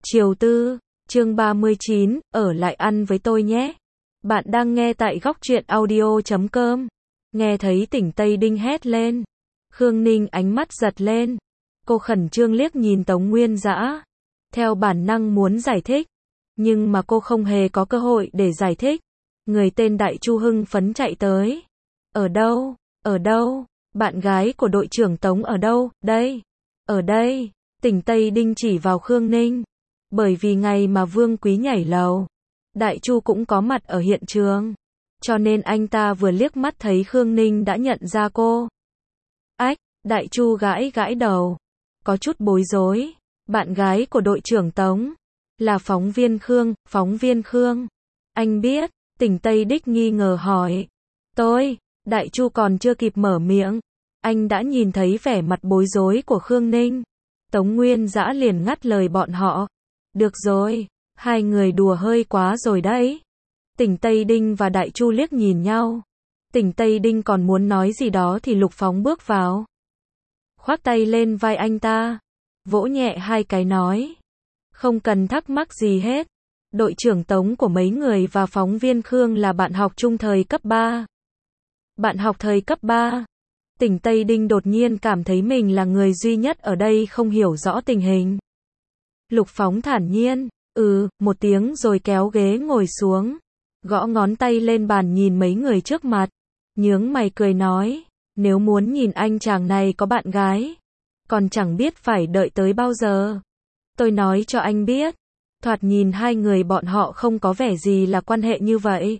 Chiều tư, chương 39, ở lại ăn với tôi nhé. Bạn đang nghe tại góc truyện audio.com. Nghe thấy Tỉnh Tây Đinh hét lên. Khương Ninh ánh mắt giật lên. Cô khẩn trương liếc nhìn Tống Nguyên Dã. Theo bản năng muốn giải thích. Nhưng mà cô không hề có cơ hội để giải thích. Người tên Đại Chu hưng phấn chạy tới. Ở đâu? Ở đâu? Bạn gái của đội trưởng Tống ở đâu? Đây. Ở đây. Tỉnh Tây Đinh chỉ vào Khương Ninh. Bởi vì ngày mà Vương Quý nhảy lầu, Đại Chu cũng có mặt ở hiện trường. Cho nên anh ta vừa liếc mắt thấy Khương Ninh đã nhận ra cô. Ách, Đại Chu gãi gãi đầu. Có chút bối rối. Bạn gái của đội trưởng Tống. Là phóng viên Khương, phóng viên Khương. Anh biết, Tỉnh Tây Đích nghi ngờ hỏi. Tôi, Đại Chu còn chưa kịp mở miệng. Anh đã nhìn thấy vẻ mặt bối rối của Khương Ninh. Tống Nguyên Dã liền ngắt lời bọn họ. Được rồi, hai người đùa hơi quá rồi đấy. Tỉnh Tây Đinh và Đại Chu liếc nhìn nhau. Tỉnh Tây Đinh còn muốn nói gì đó thì Lục Phóng bước vào. Khoác tay lên vai anh ta. Vỗ nhẹ hai cái nói. Không cần thắc mắc gì hết. Đội trưởng Tống của mấy người và phóng viên Khương là bạn học chung thời cấp 3. Bạn học thời cấp 3. Tỉnh Tây Đinh đột nhiên cảm thấy mình là người duy nhất ở đây không hiểu rõ tình hình. Lục Phóng thản nhiên, một tiếng rồi kéo ghế ngồi xuống. Gõ ngón tay lên bàn nhìn mấy người trước mặt. Nhướng mày cười nói, nếu muốn nhìn anh chàng này có bạn gái, còn chẳng biết phải đợi tới bao giờ. Tôi nói cho anh biết, thoạt nhìn hai người bọn họ không có vẻ gì là quan hệ như vậy.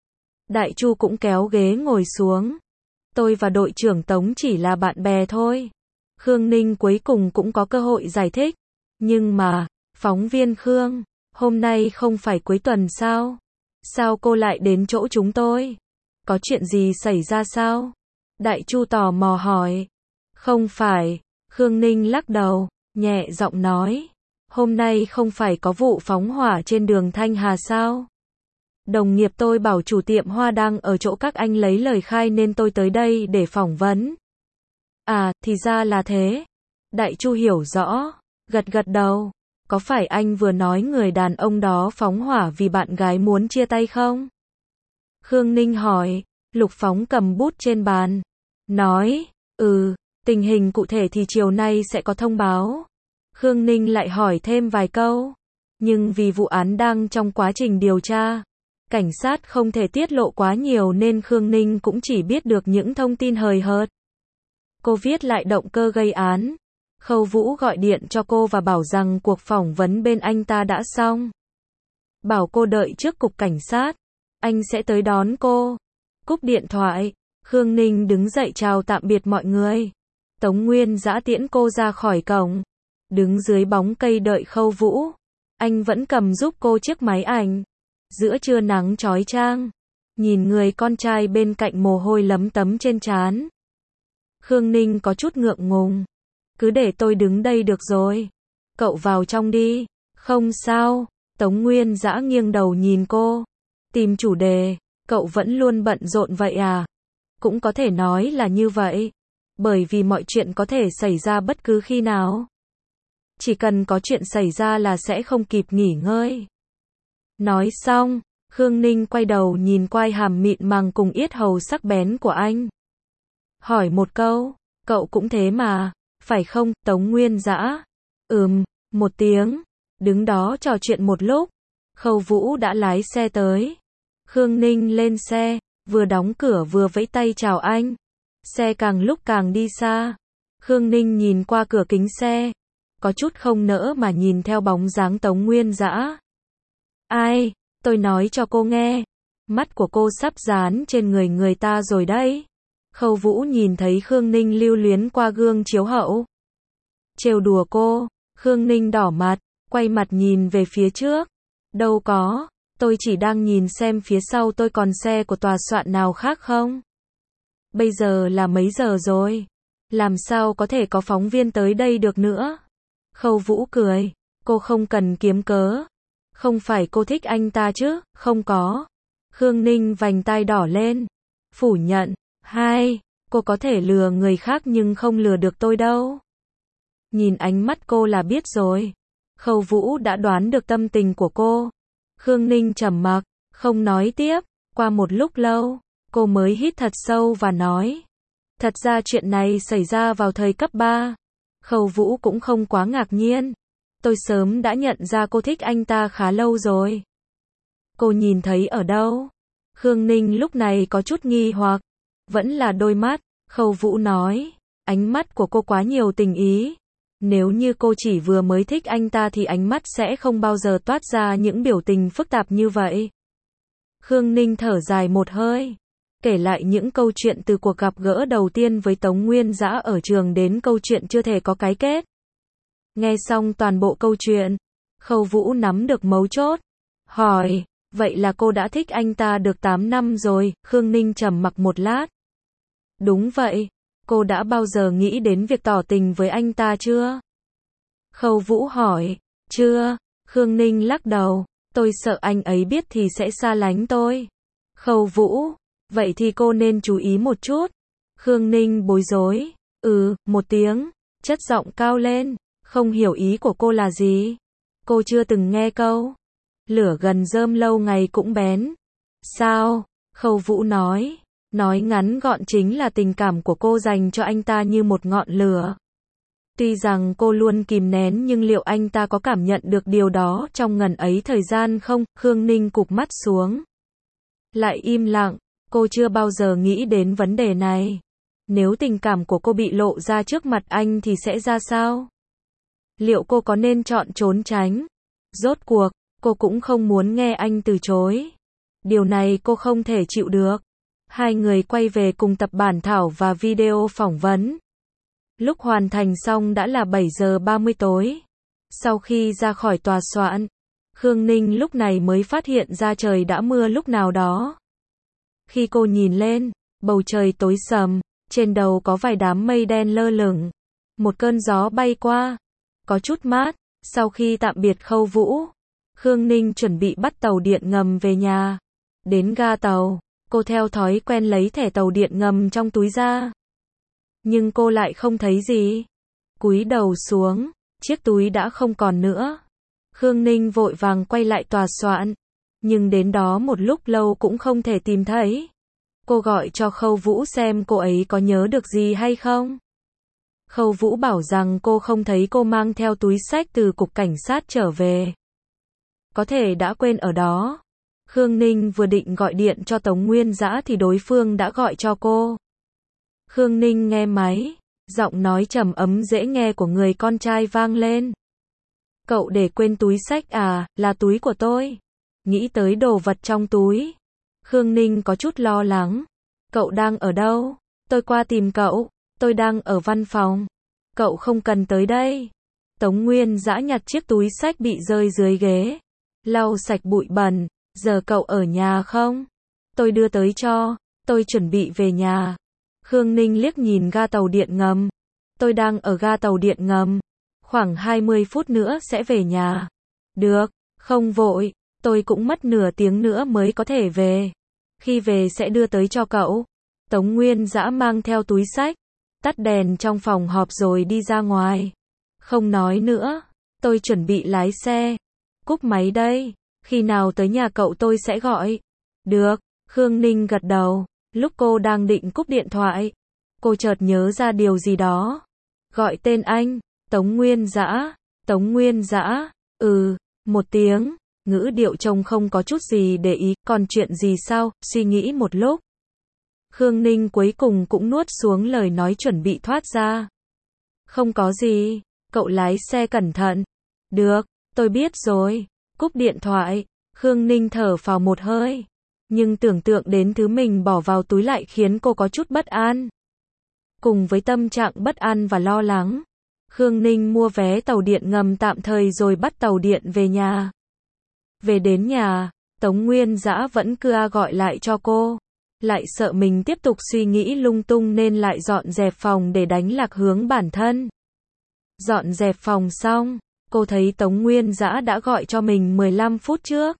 Đại Chu cũng kéo ghế ngồi xuống. Tôi và đội trưởng Tống chỉ là bạn bè thôi. Khương Ninh cuối cùng cũng có cơ hội giải thích. Nhưng mà, phóng viên Khương, hôm nay không phải cuối tuần sao? Sao cô lại đến chỗ chúng tôi? Có chuyện gì xảy ra sao? Đại Chu tò mò hỏi. Không phải, Khương Ninh lắc đầu, nhẹ giọng nói. Hôm nay không phải có vụ phóng hỏa trên đường Thanh Hà sao? Đồng nghiệp tôi bảo chủ tiệm hoa đang ở chỗ các anh lấy lời khai nên tôi tới đây để phỏng vấn. À, thì ra là thế. Đại Chu hiểu rõ. Gật gật đầu. Có phải anh vừa nói người đàn ông đó phóng hỏa vì bạn gái muốn chia tay không? Khương Ninh hỏi. Lục Phóng cầm bút trên bàn. Nói, tình hình cụ thể thì chiều nay sẽ có thông báo. Khương Ninh lại hỏi thêm vài câu. Nhưng vì vụ án đang trong quá trình điều tra, cảnh sát không thể tiết lộ quá nhiều nên Khương Ninh cũng chỉ biết được những thông tin hời hợt. Cô viết lại động cơ gây án. Khâu Vũ gọi điện cho cô và bảo rằng cuộc phỏng vấn bên anh ta đã xong. Bảo cô đợi trước cục cảnh sát. Anh sẽ tới đón cô. Cúp điện thoại. Khương Ninh đứng dậy chào tạm biệt mọi người. Tống Nguyên Dã tiễn cô ra khỏi cổng. Đứng dưới bóng cây đợi Khâu Vũ. Anh vẫn cầm giúp cô chiếc máy ảnh. Giữa trưa nắng chói chang. Nhìn người con trai bên cạnh mồ hôi lấm tấm trên trán. Khương Ninh có chút ngượng ngùng. Cứ để tôi đứng đây được rồi. Cậu vào trong đi. Không sao. Tống Nguyên Dã nghiêng đầu nhìn cô. Tìm chủ đề. Cậu vẫn luôn bận rộn vậy à? Cũng có thể nói là như vậy. Bởi vì mọi chuyện có thể xảy ra bất cứ khi nào. Chỉ cần có chuyện xảy ra là sẽ không kịp nghỉ ngơi. Nói xong, Khương Ninh quay đầu nhìn quai hàm mịn màng cùng yết hầu sắc bén của anh. Hỏi một câu, cậu cũng thế mà, phải không? Tống Nguyên Dã. Một tiếng. Đứng đó trò chuyện một lúc. Khâu Vũ đã lái xe tới. Khương Ninh lên xe, vừa đóng cửa vừa vẫy tay chào anh. Xe càng lúc càng đi xa. Khương Ninh nhìn qua cửa kính xe. Có chút không nỡ mà nhìn theo bóng dáng Tống Nguyên Dã. Ai, tôi nói cho cô nghe. Mắt của cô sắp dán trên người ta rồi đấy. Khâu Vũ nhìn thấy Khương Ninh lưu luyến qua gương chiếu hậu. Trêu đùa cô. Khương Ninh đỏ mặt, quay mặt nhìn về phía trước. Đâu có, tôi chỉ đang nhìn xem phía sau tôi còn xe của tòa soạn nào khác không. Bây giờ là mấy giờ rồi? Làm sao có thể có phóng viên tới đây được nữa? Khâu Vũ cười. Cô không cần kiếm cớ. Không phải cô thích anh ta chứ? Không có. Khương Ninh vành tai đỏ lên. Phủ nhận. Cô có thể lừa người khác nhưng không lừa được tôi đâu. Nhìn ánh mắt cô là biết rồi. Khâu Vũ đã đoán được tâm tình của cô. Khương Ninh trầm mặc, không nói tiếp. Qua một lúc lâu, cô mới hít thật sâu và nói. Thật ra chuyện này xảy ra vào thời cấp 3. Khâu Vũ cũng không quá ngạc nhiên. Tôi sớm đã nhận ra cô thích anh ta khá lâu rồi. Cô nhìn thấy ở đâu? Khương Ninh lúc này có chút nghi hoặc. Vẫn là đôi mắt. Khâu Vũ nói. Ánh mắt của cô quá nhiều tình ý. Nếu như cô chỉ vừa mới thích anh ta thì ánh mắt sẽ không bao giờ toát ra những biểu tình phức tạp như vậy. Khương Ninh thở dài một hơi. Kể lại những câu chuyện từ cuộc gặp gỡ đầu tiên với Tống Nguyên Dã ở trường đến câu chuyện chưa thể có cái kết. Nghe xong toàn bộ câu chuyện, Khâu Vũ nắm được mấu chốt. Hỏi, vậy là cô đã thích anh ta được 8 năm rồi? Khương Ninh trầm mặc một lát. Đúng vậy, cô đã bao giờ nghĩ đến việc tỏ tình với anh ta chưa? Khâu Vũ hỏi, chưa. Khương Ninh lắc đầu, tôi sợ anh ấy biết thì sẽ xa lánh tôi. Khâu Vũ, vậy thì cô nên chú ý một chút. Khương Ninh bối rối, một tiếng, chất giọng cao lên, không hiểu ý của cô là gì. Cô chưa từng nghe câu, lửa gần rơm lâu ngày cũng bén. Sao? Khâu Vũ nói ngắn gọn chính là tình cảm của cô dành cho anh ta như một ngọn lửa. Tuy rằng cô luôn kìm nén nhưng liệu anh ta có cảm nhận được điều đó trong ngần ấy thời gian không? Khương Ninh cụp mắt xuống. Lại im lặng, cô chưa bao giờ nghĩ đến vấn đề này. Nếu tình cảm của cô bị lộ ra trước mặt anh thì sẽ ra sao? Liệu cô có nên chọn trốn tránh? Rốt cuộc, cô cũng không muốn nghe anh từ chối. Điều này cô không thể chịu được. Hai người quay về cùng tập bản thảo và video phỏng vấn. Lúc hoàn thành xong đã là 7 giờ 30 tối. Sau khi ra khỏi tòa soạn, Khương Ninh lúc này mới phát hiện ra trời đã mưa lúc nào đó. Khi cô nhìn lên, bầu trời tối sầm, trên đầu có vài đám mây đen lơ lửng. Một cơn gió bay qua, có chút mát. Sau khi tạm biệt Khâu Vũ, Khương Ninh chuẩn bị bắt tàu điện ngầm về nhà. Đến ga tàu, cô theo thói quen lấy thẻ tàu điện ngầm trong túi ra. Nhưng cô lại không thấy gì. Cúi đầu xuống, chiếc túi đã không còn nữa. Khương Ninh vội vàng quay lại tòa soạn. Nhưng đến đó một lúc lâu cũng không thể tìm thấy. Cô gọi cho Khâu Vũ xem cô ấy có nhớ được gì hay không. Khâu Vũ bảo rằng cô không thấy cô mang theo túi xách từ cục cảnh sát trở về. Có thể đã quên ở đó. Khương Ninh vừa định gọi điện cho Tống Nguyên Dã thì đối phương đã gọi cho cô. Khương Ninh nghe máy, giọng nói trầm ấm dễ nghe của người con trai vang lên. Cậu để quên túi xách à? Là túi của tôi. Nghĩ tới đồ vật trong túi, Khương Ninh có chút lo lắng. Cậu đang ở đâu? Tôi qua tìm cậu. Tôi đang ở văn phòng. Cậu không cần tới đây. Tống Nguyên Dã nhặt chiếc túi xách bị rơi dưới ghế, lau sạch bụi bẩn. Giờ cậu ở nhà không? Tôi đưa tới cho. Tôi chuẩn bị về nhà. Khương Ninh liếc nhìn ga tàu điện ngầm. Tôi đang ở ga tàu điện ngầm. Khoảng 20 phút nữa sẽ về nhà. Được, không vội. Tôi cũng mất nửa tiếng nữa mới có thể về. Khi về sẽ đưa tới cho cậu. Tống Nguyên Dã mang theo túi xách, tắt đèn trong phòng họp rồi đi ra ngoài. Không nói nữa. Tôi chuẩn bị lái xe. Cúp máy đây. Khi nào tới nhà cậu tôi sẽ gọi. Được. Khương Ninh gật đầu. Lúc cô đang định cúp điện thoại, cô chợt nhớ ra điều gì đó. Gọi tên anh. Tống Nguyên Dã. Tống Nguyên Dã. Một tiếng. Ngữ điệu trông không có chút gì để ý. Còn chuyện gì sao? Suy nghĩ một lúc, Khương Ninh cuối cùng cũng nuốt xuống lời nói chuẩn bị thoát ra. Không có gì. Cậu lái xe cẩn thận. Được. Tôi biết rồi. Cúp điện thoại, Khương Ninh thở phào một hơi. Nhưng tưởng tượng đến thứ mình bỏ vào túi lại khiến cô có chút bất an. Cùng với tâm trạng bất an và lo lắng, Khương Ninh mua vé tàu điện ngầm tạm thời rồi bắt tàu điện về nhà. Về đến nhà, Tống Nguyên Dã vẫn cứ gọi lại cho cô. Lại sợ mình tiếp tục suy nghĩ lung tung nên lại dọn dẹp phòng để đánh lạc hướng bản thân. Dọn dẹp phòng xong, cô thấy Tống Nguyên Dã đã gọi cho mình 15 phút trước.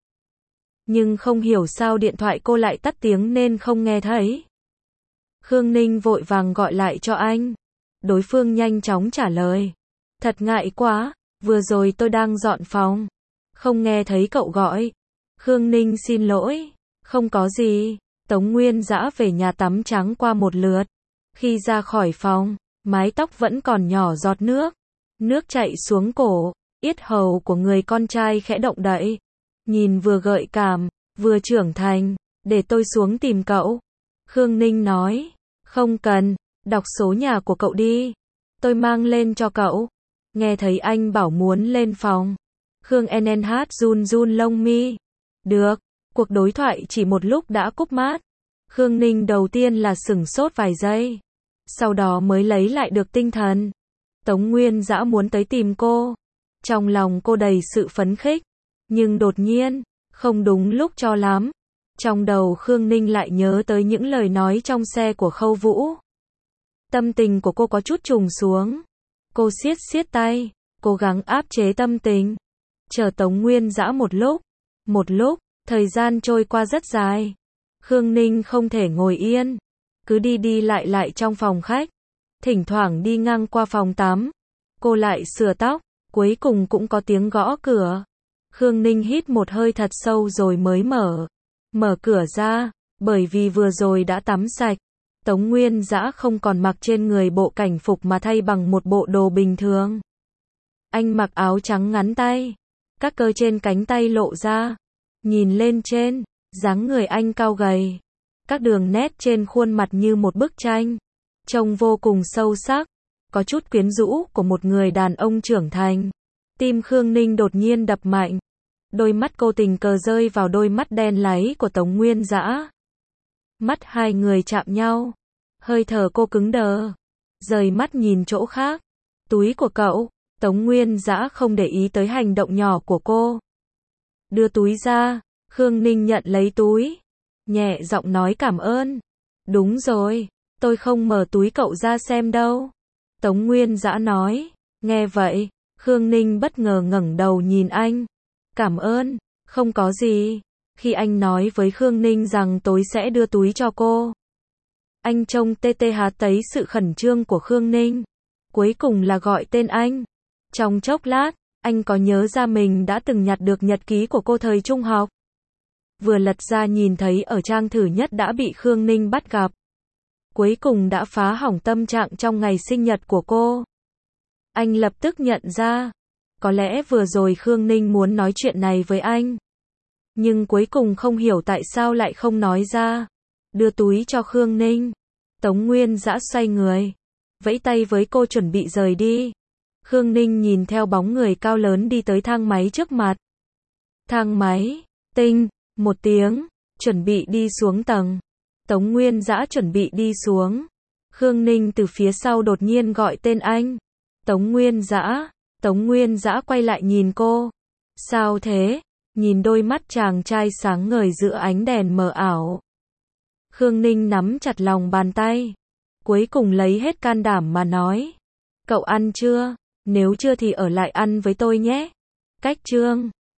Nhưng không hiểu sao điện thoại cô lại tắt tiếng nên không nghe thấy. Khương Ninh vội vàng gọi lại cho anh. Đối phương nhanh chóng trả lời. Thật ngại quá, Vừa rồi tôi đang dọn phòng. Không nghe thấy cậu gọi. Khương Ninh xin lỗi. Không có gì. Tống Nguyên Dã về nhà tắm trắng qua một lượt. Khi ra khỏi phòng, mái tóc vẫn còn nhỏ giọt nước. Nước chảy xuống cổ, yết hầu của người con trai khẽ động đậy. Nhìn vừa gợi cảm, vừa trưởng thành. Để tôi xuống tìm cậu. Khương Ninh nói. Không cần, đọc số nhà của cậu đi. Tôi mang lên cho cậu. Nghe thấy anh bảo muốn lên phòng. Khương NNH run run lông mi. Được, cuộc đối thoại chỉ một lúc đã cúp mát. Khương Ninh đầu tiên là sửng sốt vài giây. Sau đó mới lấy lại được tinh thần. Tống Nguyên Dã muốn tới tìm cô. Trong lòng cô đầy sự phấn khích. Nhưng đột nhiên, không đúng lúc cho lắm. Trong đầu Khương Ninh lại nhớ tới những lời nói trong xe của Khâu Vũ. Tâm tình của cô có chút trùng xuống. Cô siết siết tay, cố gắng áp chế tâm tình. Chờ Tống Nguyên Dã một lúc. Một lúc, thời gian trôi qua rất dài. Khương Ninh không thể ngồi yên. Cứ đi đi lại lại trong phòng khách. Thỉnh thoảng đi ngang qua phòng tắm. Cô lại sửa tóc. Cuối cùng cũng có tiếng gõ cửa. Khương Ninh hít một hơi thật sâu rồi mới mở cửa ra. Bởi vì vừa rồi đã tắm sạch. Tống Nguyên Dã không còn mặc trên người bộ cảnh phục mà thay bằng một bộ đồ bình thường. Anh mặc áo trắng ngắn tay. Các cơ trên cánh tay lộ ra. Nhìn lên trên, dáng người anh cao gầy. Các đường nét trên khuôn mặt như một bức tranh. Trông vô cùng sâu sắc. Có chút quyến rũ của một người đàn ông trưởng thành. Tim Khương Ninh đột nhiên đập mạnh. Đôi mắt cô tình cờ rơi vào đôi mắt đen láy của Tống Nguyên Dã. Mắt hai người chạm nhau. Hơi thở cô cứng đờ. Rời mắt nhìn chỗ khác. Túi của cậu. Tống Nguyên Dã không để ý tới hành động nhỏ của cô. Đưa túi ra. Khương Ninh nhận lấy túi. Nhẹ giọng nói cảm ơn. Đúng rồi. Tôi không mở túi cậu ra xem đâu. Tống Nguyên Dã nói. Nghe vậy. Khương Ninh bất ngờ ngẩng đầu nhìn anh. Cảm ơn. Không có gì. Khi anh nói với Khương Ninh rằng tối sẽ đưa túi cho cô. Anh trông tê tê há thấy sự khẩn trương của Khương Ninh. Cuối cùng là gọi tên anh. Trong chốc lát, anh có nhớ ra mình đã từng nhặt được nhật ký của cô thời trung học. Vừa lật ra nhìn thấy ở trang thứ nhất đã bị Khương Ninh bắt gặp. Cuối cùng đã phá hỏng tâm trạng trong ngày sinh nhật của cô. Anh lập tức nhận ra. Có lẽ vừa rồi Khương Ninh muốn nói chuyện này với anh. Nhưng cuối cùng không hiểu tại sao lại không nói ra. Đưa túi cho Khương Ninh. Tống Nguyên Dã xoay người. Vẫy tay với cô chuẩn bị rời đi. Khương Ninh nhìn theo bóng người cao lớn đi tới thang máy trước mặt. Thang máy. Tinh. Một tiếng. Chuẩn bị đi xuống tầng. Tống Nguyên Dã chuẩn bị đi xuống. Khương Ninh từ phía sau đột nhiên gọi tên anh. Tống Nguyên Dã. Tống Nguyên Dã quay lại nhìn cô. Sao thế? Nhìn đôi mắt chàng trai sáng ngời giữa ánh đèn mờ ảo. Khương Ninh nắm chặt lòng bàn tay. Cuối cùng lấy hết can đảm mà nói. Cậu ăn chưa? Nếu chưa thì ở lại ăn với tôi nhé. Cách chương